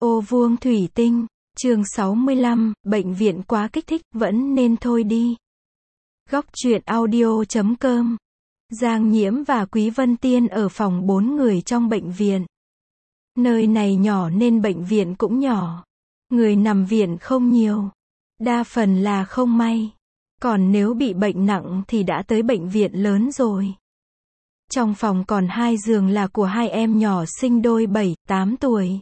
Ô vuông thủy tinh, chương 65, bệnh viện quá kích thích, vẫn nên thôi đi. Góc truyện audio.com. Giang Nhiễm và Quý Vân Tiên ở phòng 4 người trong bệnh viện. Nơi này nhỏ nên bệnh viện cũng nhỏ. Người nằm viện không nhiều. Đa phần là không may. Còn nếu bị bệnh nặng thì đã tới bệnh viện lớn rồi. Trong phòng còn 2 giường là của 2 em nhỏ sinh đôi 7-8 tuổi.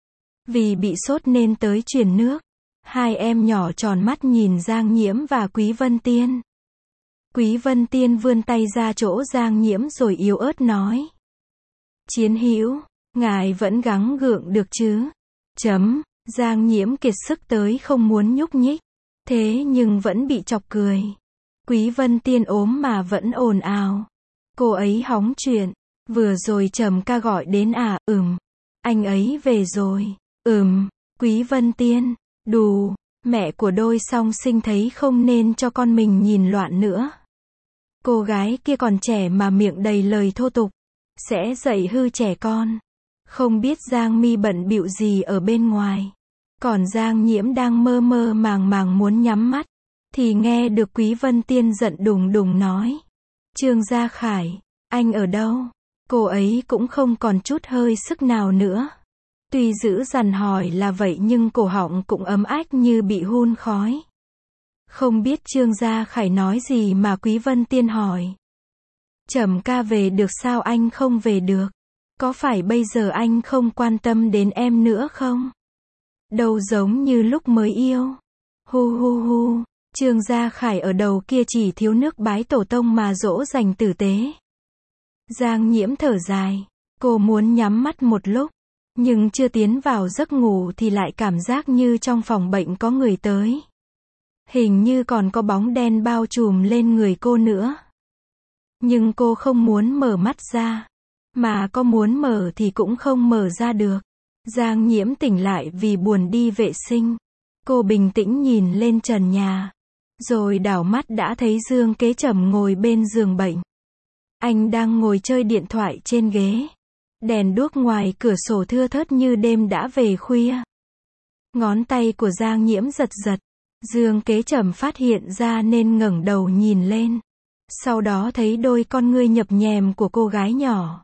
Vì bị sốt nên tới truyền nước. 2 em nhỏ tròn mắt nhìn Giang Nhiễm và Quý Vân Tiên. Quý Vân Tiên vươn tay ra chỗ Giang Nhiễm rồi yếu ớt nói. Chiến hữu, ngài vẫn gắng gượng được chứ? Giang Nhiễm kiệt sức tới không muốn nhúc nhích. Thế nhưng vẫn bị chọc cười. Quý Vân Tiên ốm mà vẫn ồn ào. Cô ấy hóng chuyện. Vừa rồi Trầm ca gọi đến à? Anh ấy về rồi. Quý Vân Tiên. Đù, mẹ của đôi song sinh thấy không nên cho con mình nhìn loạn nữa. Cô gái kia còn trẻ mà miệng đầy lời thô tục. Sẽ dạy hư trẻ con. Không biết Giang Mi bận bịu gì ở bên ngoài. Còn Giang Nhiễm đang mơ mơ màng màng muốn nhắm mắt. Thì nghe được Quý Vân Tiên giận đùng đùng nói. Trương Gia Khải, anh ở đâu? Cô ấy cũng không còn chút hơi sức nào nữa. Tuy giữ dằn hỏi là vậy nhưng cổ họng cũng ấm ách như bị hun khói. Không biết Trương Gia Khải nói gì mà Quý Vân Tiên hỏi. Trầm ca về được sao anh không về được? Có phải bây giờ anh không quan tâm đến em nữa không? Đâu giống như lúc mới yêu. Hu. Trương Gia Khải ở đầu kia chỉ thiếu nước bái tổ tông mà dỗ dành tử tế. Giang Nhiễm thở dài. Cô muốn nhắm mắt một lúc. Nhưng chưa tiến vào giấc ngủ thì lại cảm giác như trong phòng bệnh có người tới. Hình như còn có bóng đen bao trùm lên người cô nữa. Nhưng cô không muốn mở mắt ra. Mà có muốn mở thì cũng không mở ra được. Giang Nhiễm tỉnh lại vì buồn đi vệ sinh. Cô bình tĩnh nhìn lên trần nhà. Rồi đảo mắt đã thấy Dương Kế Trầm ngồi bên giường bệnh. Anh đang ngồi chơi điện thoại trên ghế. Đèn đuốc ngoài cửa sổ thưa thớt như đêm đã về khuya. Ngón tay của Giang Nhiễm giật giật. Dương Kế Trầm phát hiện ra nên ngẩng đầu nhìn lên. Sau đó thấy đôi con ngươi nhập nhèm của cô gái nhỏ.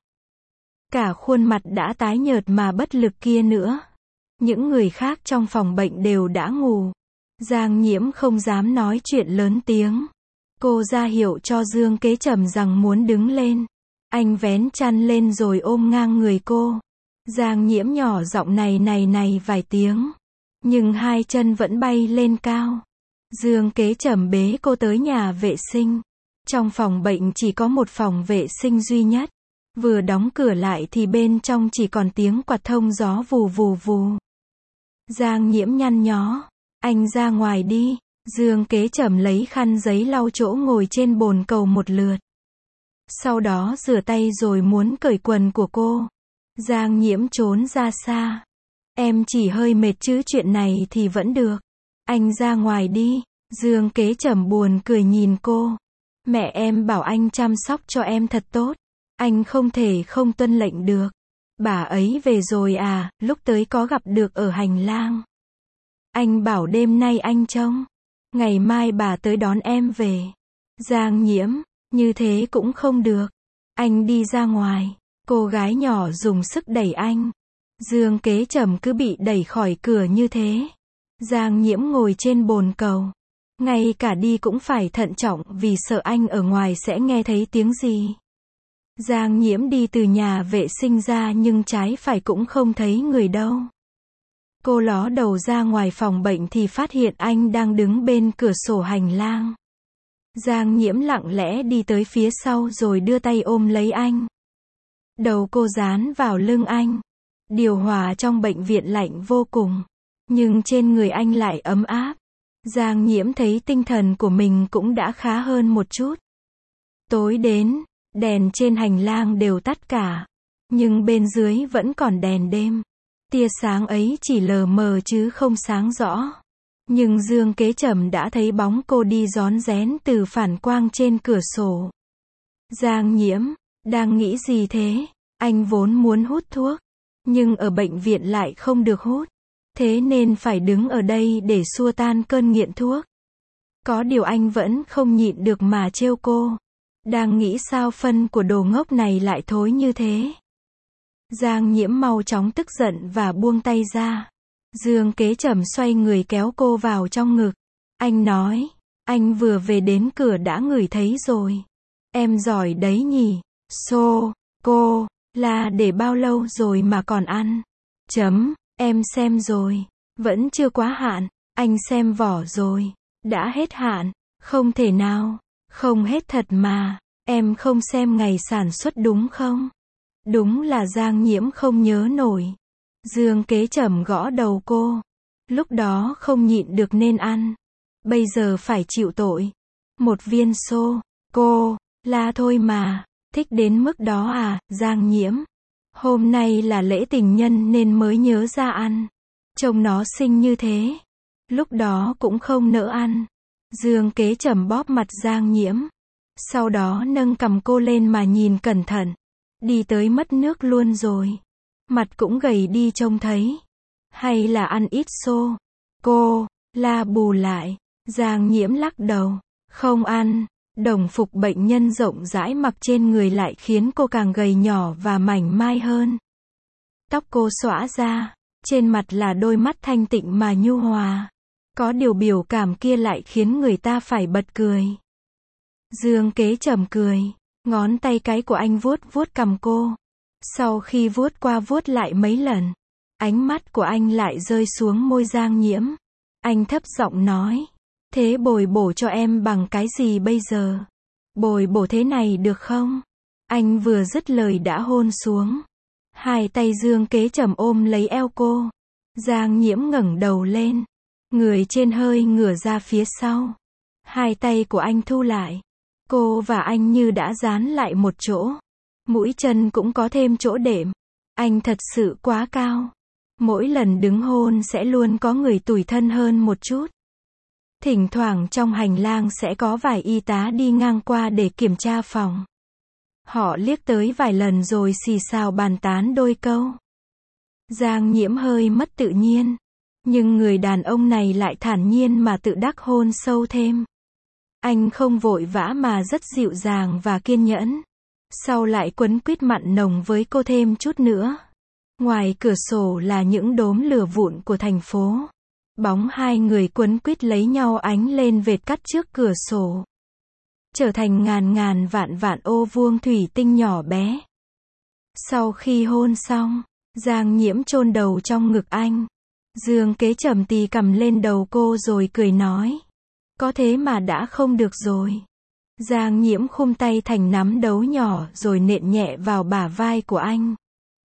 Cả khuôn mặt đã tái nhợt mà bất lực kia nữa. Những người khác trong phòng bệnh đều đã ngủ. Giang Nhiễm không dám nói chuyện lớn tiếng. Cô ra hiệu cho Dương Kế Trầm rằng muốn đứng lên. Anh vén chăn lên rồi ôm ngang người cô. Giang Nhiễm nhỏ giọng này vài tiếng. Nhưng 2 chân vẫn bay lên cao. Dương Kế Trầm bế cô tới nhà vệ sinh. Trong phòng bệnh chỉ có một phòng vệ sinh duy nhất. Vừa đóng cửa lại thì bên trong chỉ còn tiếng quạt thông gió vù vù vù. Giang Nhiễm nhăn nhó. Anh ra ngoài đi. Dương Kế Trầm lấy khăn giấy lau chỗ ngồi trên bồn cầu một lượt. Sau đó rửa tay rồi muốn cởi quần của cô. Giang Nhiễm trốn ra xa. Em chỉ hơi mệt chứ chuyện này thì vẫn được. Anh ra ngoài đi. Dương Kế Trầm buồn cười nhìn cô. Mẹ em bảo anh chăm sóc cho em thật tốt. Anh không thể không tuân lệnh được. Bà ấy về rồi à? Lúc tới có gặp được ở hành lang. Anh bảo đêm nay anh trông. Ngày mai bà tới đón em về. Giang Nhiễm, như thế cũng không được. Anh đi ra ngoài. Cô gái nhỏ dùng sức đẩy anh. Dương Kế Trầm cứ bị đẩy khỏi cửa như thế. Giang Nhiễm ngồi trên bồn cầu. Ngay cả đi cũng phải thận trọng vì sợ anh ở ngoài sẽ nghe thấy tiếng gì. Giang Nhiễm đi từ nhà vệ sinh ra nhưng trái phải cũng không thấy người đâu. Cô ló đầu ra ngoài phòng bệnh thì phát hiện anh đang đứng bên cửa sổ hành lang. Giang Nhiễm lặng lẽ đi tới phía sau rồi đưa tay ôm lấy anh. Đầu cô dán vào lưng anh. Điều hòa trong bệnh viện lạnh vô cùng. Nhưng trên người anh lại ấm áp. Giang Nhiễm thấy tinh thần của mình cũng đã khá hơn một chút. Tối đến, đèn trên hành lang đều tắt cả. Nhưng bên dưới vẫn còn đèn đêm. Tia sáng ấy chỉ lờ mờ chứ không sáng rõ. Nhưng Dương Kế Trầm đã thấy bóng cô đi rón rén từ phản quang trên cửa sổ. Giang Nhiễm, đang nghĩ gì thế? Anh vốn muốn hút thuốc. Nhưng ở bệnh viện lại không được hút. thế nên phải đứng ở đây để xua tan cơn nghiện thuốc. Có điều anh vẫn không nhịn được mà trêu cô. Đang nghĩ sao phân của đồ ngốc này lại thối như thế. Giang Nhiễm mau chóng tức giận và buông tay ra. Dương Kế Trầm xoay người kéo cô vào trong ngực. Anh nói, anh vừa về đến cửa đã ngửi thấy rồi. Em giỏi đấy nhỉ. Cô, là để bao lâu rồi mà còn ăn? Em xem rồi. Vẫn chưa quá hạn. Anh xem vỏ rồi. Đã hết hạn. Không thể nào. Không hết thật mà. Em không xem ngày sản xuất đúng không? Đúng là Giang Nhiễm không nhớ nổi. Dương Kế Trầm gõ đầu cô. Lúc đó không nhịn được nên ăn. Bây giờ phải chịu tội. Một viên cô, la thôi mà. Thích đến mức đó à, Giang Nhiễm? Hôm nay là lễ tình nhân nên mới nhớ ra ăn. Trông nó xinh như thế. Lúc đó cũng không nỡ ăn. Dương Kế Trầm bóp mặt Giang Nhiễm. Sau đó nâng cằm cô lên mà nhìn cẩn thận. Đi tới mất nước luôn rồi. Mặt cũng gầy đi trông thấy. Hay là ăn ít cô, la bù lại. Giang Nhiễm lắc đầu. Không ăn. Đồng phục bệnh nhân rộng rãi mặc trên người lại khiến cô càng gầy nhỏ và mảnh mai hơn. Tóc cô xõa ra. Trên mặt là đôi mắt thanh tịnh mà nhu hòa. Có điều biểu cảm kia lại khiến người ta phải bật cười. Dương Kế Trầm cười. Ngón tay cái của anh vuốt cằm cô. Sau khi vuốt qua vuốt lại mấy lần, ánh mắt của anh lại rơi xuống môi Giang Nhiễm. Anh thấp giọng nói. Thế bồi bổ cho em bằng cái gì bây giờ? Bồi bổ thế này được không? Anh vừa dứt lời đã hôn xuống. Hai tay Dương Kế Trầm ôm lấy eo cô. Giang Nhiễm ngẩng đầu lên. Người trên hơi ngửa ra phía sau. Hai tay của anh thu lại. Cô và anh như đã dán lại một chỗ. Mũi chân cũng có thêm chỗ đệm. Anh thật sự quá cao. Mỗi lần đứng hôn sẽ luôn có người tủi thân hơn một chút. Thỉnh thoảng trong hành lang sẽ có vài y tá đi ngang qua để kiểm tra phòng. Họ liếc tới vài lần rồi xì xào bàn tán đôi câu. Giang Nhiễm hơi mất tự nhiên. Nhưng người đàn ông này lại thản nhiên mà tự đắc hôn sâu thêm. Anh không vội vã mà rất dịu dàng và kiên nhẫn. Sau lại quấn quýt mặn nồng với cô thêm chút nữa. Ngoài cửa sổ là những đốm lửa vụn của thành phố. Bóng hai người quấn quýt lấy nhau ánh lên vệt cắt trước cửa sổ. Trở thành ngàn ngàn vạn vạn ô vuông thủy tinh nhỏ bé. Sau khi hôn xong, Giang Nhiễm chôn đầu trong ngực anh. Dương Kế Trầm tì cầm lên đầu cô rồi cười nói. Có thế mà đã không được rồi. Giang Nhiễm khum tay thành nắm đấu nhỏ rồi nện nhẹ vào bả vai của anh.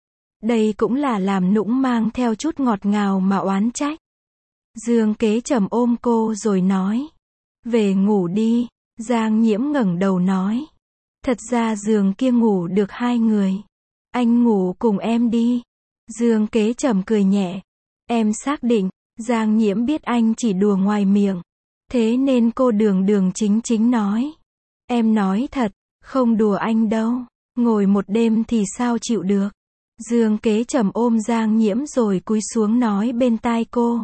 Đây cũng là làm nũng mang theo chút ngọt ngào mà oán trách. Dương Kế Trầm ôm cô rồi nói. Về ngủ đi. Giang Nhiễm ngẩng đầu nói. Thật ra giường kia ngủ được hai người. Anh ngủ cùng em đi. Dương Kế Trầm cười nhẹ. Em xác định. Giang Nhiễm biết anh chỉ đùa ngoài miệng. Thế nên cô đường chính nói. Em nói thật, không đùa anh đâu. Ngồi một đêm thì sao chịu được. Dương Kế Trầm ôm Giang Nhiễm rồi cúi xuống nói bên tai cô.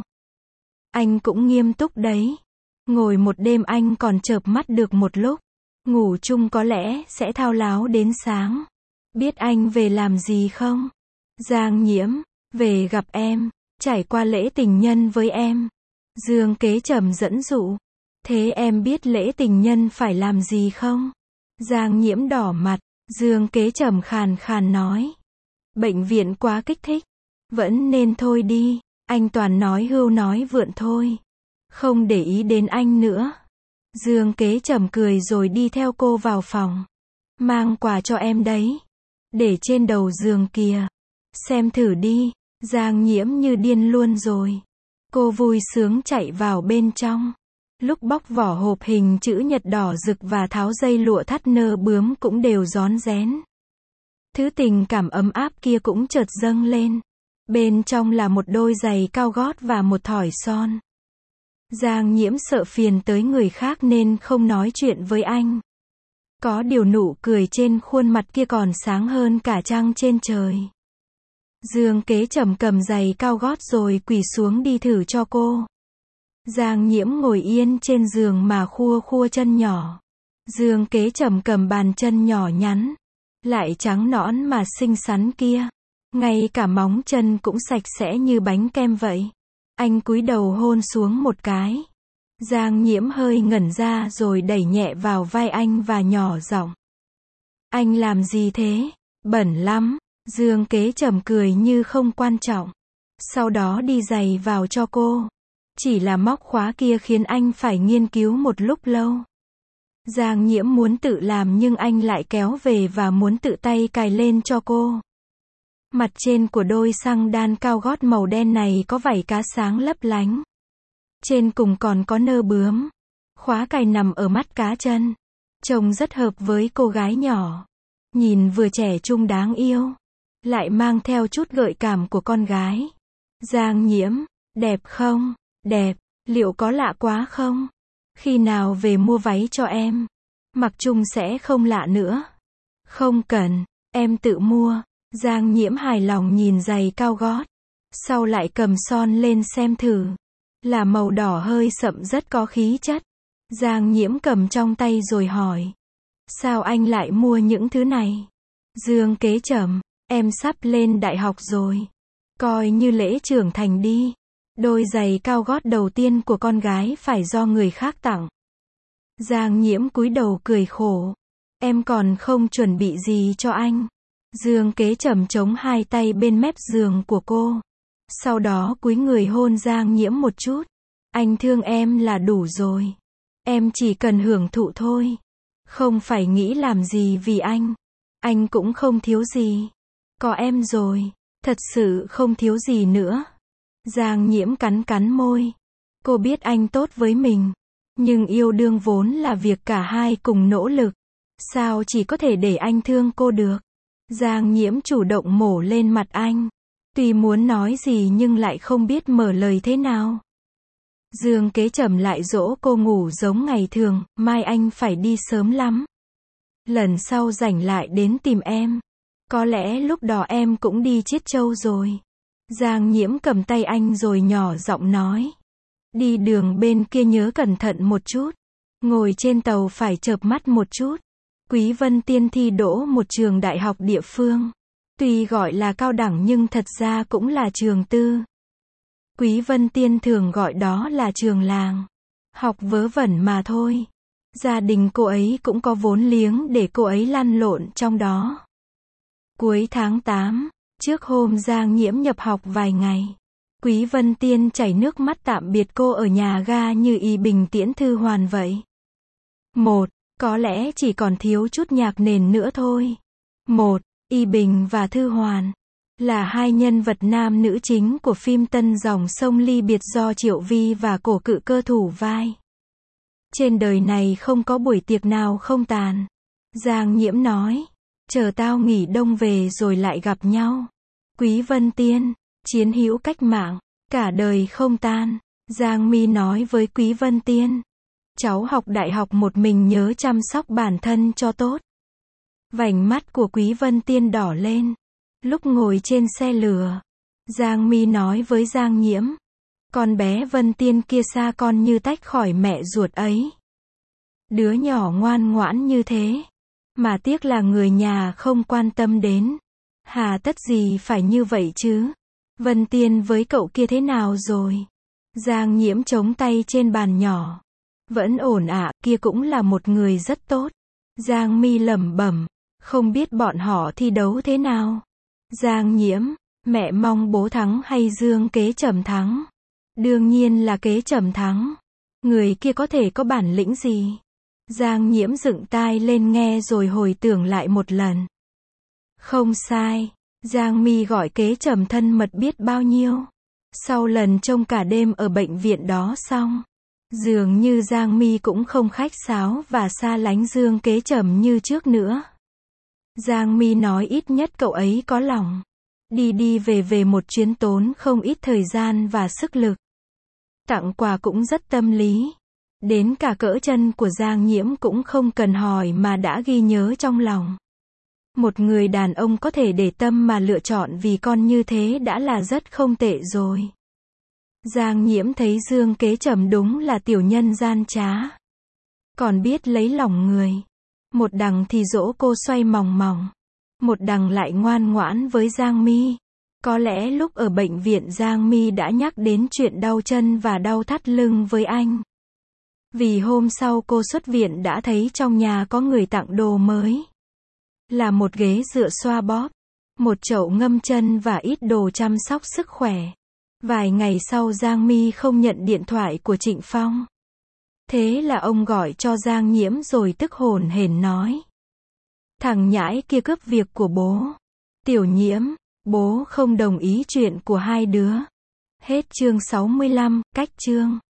Anh cũng nghiêm túc đấy. Ngồi một đêm anh còn chợp mắt được một lúc. Ngủ chung có lẽ sẽ thao láo đến sáng. Biết anh về làm gì không? Giang Nhiễm, về gặp em, trải qua lễ tình nhân với em. Dương Kế Trầm dẫn dụ. Thế em biết lễ tình nhân phải làm gì không? Giang Nhiễm đỏ mặt. Dương Kế Trầm khàn khàn nói. Bệnh viện quá kích thích. Vẫn nên thôi đi. Anh toàn nói hưu nói vượn thôi. Không để ý đến anh nữa. Dương Kế Trầm cười rồi đi theo cô vào phòng. Mang quà cho em đấy. Để trên đầu giường kìa. Xem thử đi. Giang Nhiễm như điên luôn rồi. Cô vui sướng chạy vào bên trong. Lúc bóc vỏ hộp hình chữ nhật đỏ rực và tháo dây lụa thắt nơ bướm cũng đều rón rén. Thứ tình cảm ấm áp kia cũng chợt dâng lên. Bên trong là một đôi giày cao gót và một thỏi son. Giang Nhiễm sợ phiền tới người khác nên không nói chuyện với anh. Có điều nụ cười trên khuôn mặt kia còn sáng hơn cả trăng trên trời. Dương Kế Trầm cầm giày cao gót rồi quỳ xuống đi thử cho cô. Giang Nhiễm ngồi yên trên giường mà khua khua chân nhỏ. Dương Kế Trầm cầm bàn chân nhỏ nhắn, lại trắng nõn mà xinh xắn kia. Ngay cả móng chân cũng sạch sẽ như bánh kem vậy. Anh cúi đầu hôn xuống một cái. Giang Nhiễm hơi ngẩn ra rồi đẩy nhẹ vào vai anh và nhỏ giọng. Anh làm gì thế? Bẩn lắm. Dương Kế Trầm cười như không quan trọng. Sau đó đi giày vào cho cô. Chỉ là móc khóa kia khiến anh phải nghiên cứu một lúc lâu. Giang Nhiễm muốn tự làm nhưng anh lại kéo về và muốn tự tay cài lên cho cô. Mặt trên của đôi xăng đan cao gót màu đen này có vảy cá sáng lấp lánh. Trên cùng còn có nơ bướm. Khóa cài nằm ở mắt cá chân. Trông rất hợp với cô gái nhỏ. Nhìn vừa trẻ trung đáng yêu, lại mang theo chút gợi cảm của con gái. Giang Nhiễm, đẹp không? Đẹp, liệu có lạ quá không? Khi nào về mua váy cho em? Mặc chung sẽ không lạ nữa. Không cần, em tự mua. Giang Nhiễm hài lòng nhìn giày cao gót. Sau lại cầm son lên xem thử. Là màu đỏ hơi sậm rất có khí chất. Giang Nhiễm cầm trong tay rồi hỏi. Sao anh lại mua những thứ này? Dương Kế Trầm, em sắp lên đại học rồi. Coi như lễ trưởng thành đi. Đôi giày cao gót đầu tiên của con gái phải do người khác tặng. Giang Nhiễm cúi đầu cười khổ. Em còn không chuẩn bị gì cho anh. Dương Kế Trầm chống hai tay bên mép giường của cô. Sau đó cúi người hôn Giang Nhiễm một chút. Anh thương em là đủ rồi. Em chỉ cần hưởng thụ thôi. Không phải nghĩ làm gì vì anh. Anh cũng không thiếu gì. Có em rồi. Thật sự không thiếu gì nữa. Giang Nhiễm cắn cắn môi. Cô biết anh tốt với mình. Nhưng yêu đương vốn là việc cả hai cùng nỗ lực. Sao chỉ có thể để anh thương cô được? Giang Nhiễm chủ động mổ lên mặt anh. Tuy muốn nói gì nhưng lại không biết mở lời thế nào. Dương Kế Trầm lại dỗ cô ngủ giống ngày thường, mai anh phải đi sớm lắm. Lần sau rảnh lại đến tìm em. Có lẽ lúc đó em cũng đi Chiết Châu rồi. Giang Nhiễm cầm tay anh rồi nhỏ giọng nói. Đi đường bên kia nhớ cẩn thận một chút. Ngồi trên tàu phải chợp mắt một chút. Quý Vân Tiên thi đỗ một trường đại học địa phương. Tuy gọi là cao đẳng nhưng thật ra cũng là trường tư. Quý Vân Tiên thường gọi đó là trường làng. Học vớ vẩn mà thôi. Gia đình cô ấy cũng có vốn liếng để cô ấy lăn lộn trong đó. Cuối tháng 8, trước hôm Giang Nhiễm nhập học vài ngày, Quý Vân Tiên chảy nước mắt tạm biệt cô ở nhà ga như Y Bình tiễn Thư Hoàn vậy. Có lẽ chỉ còn thiếu chút nhạc nền nữa thôi. Y Bình và Thư Hoàn là hai nhân vật nam nữ chính của phim Tân Dòng Sông Ly Biệt do Triệu Vi và Cổ Cự Cơ thủ vai. Trên đời này không có buổi tiệc nào không tàn. Giang Nhiễm nói, chờ tao nghỉ đông về rồi lại gặp nhau. Quý Vân Tiên, chiến hữu cách mạng, cả đời không tan. Giang Mi nói với Quý Vân Tiên, cháu học đại học một mình nhớ chăm sóc bản thân cho tốt. Vành mắt của Quý Vân Tiên đỏ lên. Lúc ngồi trên xe lửa, Giang Mi nói với Giang Nhiễm, con bé Vân Tiên kia xa con như tách khỏi mẹ ruột ấy. Đứa nhỏ ngoan ngoãn như thế, mà tiếc là người nhà không quan tâm đến. Hà tất gì phải như vậy chứ? Vân Tiên với cậu kia thế nào rồi? Giang Nhiễm chống tay trên bàn nhỏ. Vẫn ổn ạ, kia cũng là một người rất tốt. Giang Mi lẩm bẩm, không biết bọn họ thi đấu thế nào. Giang Nhiễm, mẹ mong bố thắng hay Dương Kế Trầm thắng? Đương nhiên là Kế Trầm thắng. Người kia có thể có bản lĩnh gì? Giang Nhiễm dựng tai lên nghe rồi hồi tưởng lại một lần. Không sai, Giang Mi gọi Kế Trầm thân mật biết bao nhiêu. Sau lần trông cả đêm ở bệnh viện đó xong, dường như Giang Mi cũng không khách sáo và xa lánh Dương Kế Trầm như trước nữa. Giang Mi nói ít nhất cậu ấy có lòng. Đi đi về về một chuyến tốn không ít thời gian và sức lực. Tặng quà cũng rất tâm lý. Đến cả cỡ chân của Giang Nhiễm cũng không cần hỏi mà đã ghi nhớ trong lòng. Một người đàn ông có thể để tâm mà lựa chọn vì con như thế đã là rất không tệ rồi. Giang Nhiễm thấy Dương Kế Trầm đúng là tiểu nhân gian trá. Còn biết lấy lòng người. Một đằng thì dỗ cô xoay mòng mòng. Một đằng lại ngoan ngoãn với Giang Mi. Có lẽ lúc ở bệnh viện Giang Mi đã nhắc đến chuyện đau chân và đau thắt lưng với anh. Vì hôm sau cô xuất viện đã thấy trong nhà có người tặng đồ mới. Là một ghế dựa xoa bóp, một chậu ngâm chân và ít đồ chăm sóc sức khỏe. Vài ngày sau Giang Mi không nhận điện thoại của Trịnh Phong. Thế là ông gọi cho Giang Nhiễm rồi tức hổn hển nói. Thằng nhãi kia cướp việc của bố. Tiểu Nhiễm, bố không đồng ý chuyện của hai đứa. Hết chương 65, cách chương.